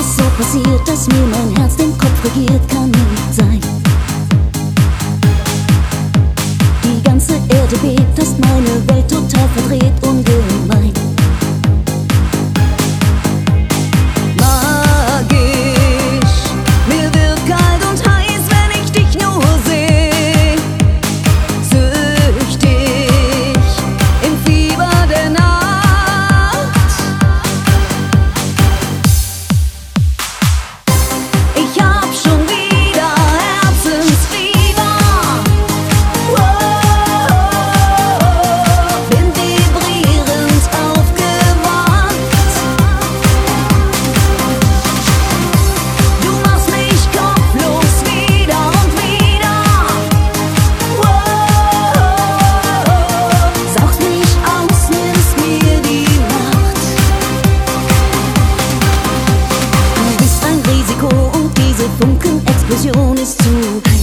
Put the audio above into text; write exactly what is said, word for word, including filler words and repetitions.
so passiert, dass mir mein Herz den Kopf regiert, kann nicht sein. Die ganze Erde bebt, hast meine Welt total verdreht, ungemein. Magisch, mir wird kalt und heiß, wenn ich dich nur seh. Süchtig, im Fieber der Nacht. Ich hab schon wieder Herzensfieber. Wow, bin vibrierend aufgewacht. Du machst mich kopflos wieder und wieder. Wow, saugst mich aus, nimmst mir die Macht. Du bist ein Risiko und diese Funkenexplosion ist zu